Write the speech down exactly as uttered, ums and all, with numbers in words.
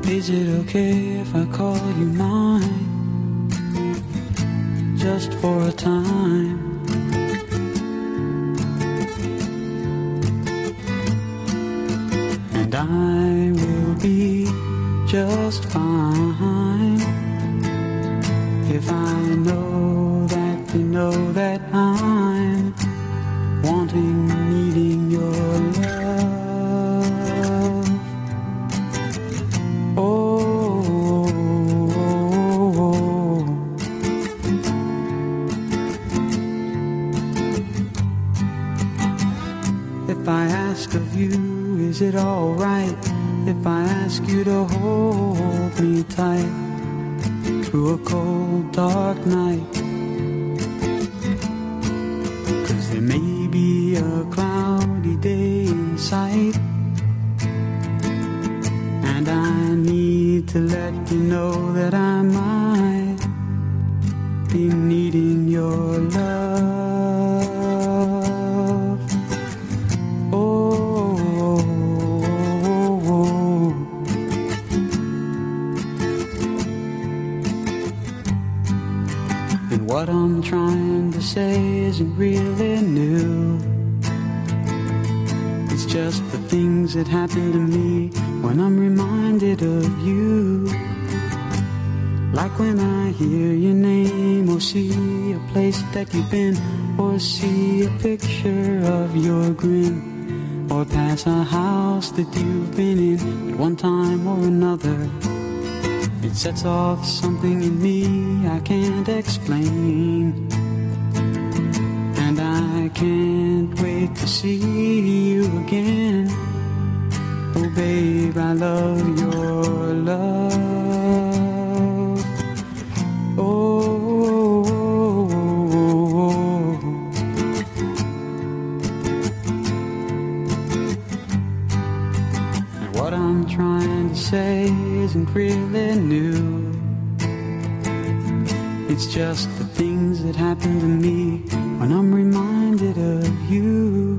Is it okay if I call you mine, just for a time? And I will be just fine if I know that you know that I'm wanting, needing your love. Oh, if I ask of you, is it alright if I ask you to hold me tight through a cold, dark night? 'Cause there may be a cloudy day in sight, and I need to let you know that I might be needing your love. Oh, and what I'm trying to say isn't really new. It's just the things that happen to me when I'm reminded of you. Like when I hear your name, or see a place that you've been, or see a picture of your grin, or pass a house that you've been in at one time or another. It sets off something in me I can't explain, and I can't wait to see you again. Oh babe, I love your love. Oh, and what I'm trying to say isn't really new. It's just the things that happen to me when I'm reminded of you.